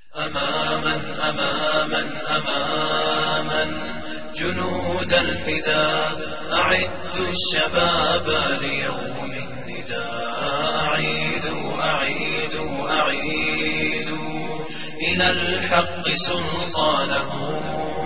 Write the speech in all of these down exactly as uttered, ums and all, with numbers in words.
أماما أماما أماما جنود الفداء أعدوا الشباب ليوم النداء. أعيدوا أعيدوا أعيدوا إلى الحق سلطانه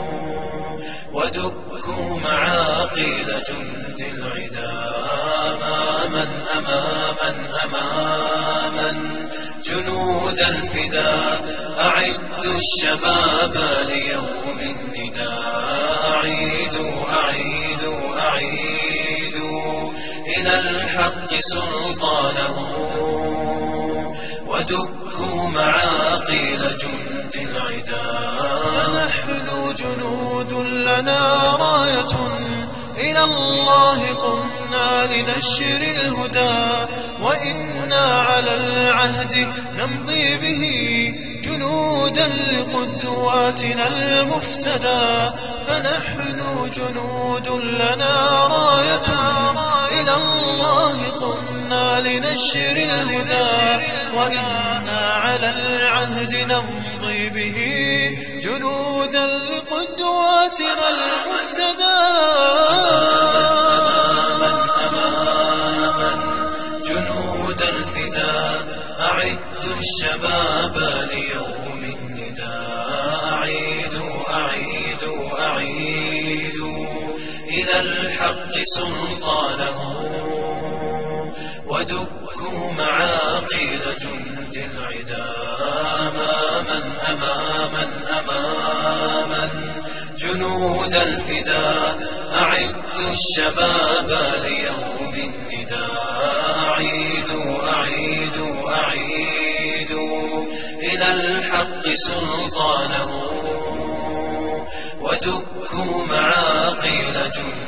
ودكوا معاقل جند العدا. أماما أماما أماما جنود الفداء أعدوا الشباب ليوم النداء. أعيدوا أعيدوا أعيدوا إلى الحق سلطانه ودكوا معاقل جند العدا. فنحن جنود لنا راية إلى الله قمنا لنشر الهدى وإنا على العهد نمضي به جنودا لقدواتنا المفتدى. فنحن جنود لنا راية إلى الله قمنا لنشر الهدى وإنا على العهد نمضي به جنودا لقدواتنا المفتدى. جنود الفداء أعدوا الشباب ليوم النداء. أعيدوا أعيدوا أعيدوا إلى الحق سلطانه ودكوا معاقل جند العدا. أماما أماما أماما جنود الفداء أعدوا الشباب ليوم النداء. أعيدوا أعيدوا أعيدوا إلى الحق سلطانه ودكوا معاقل جند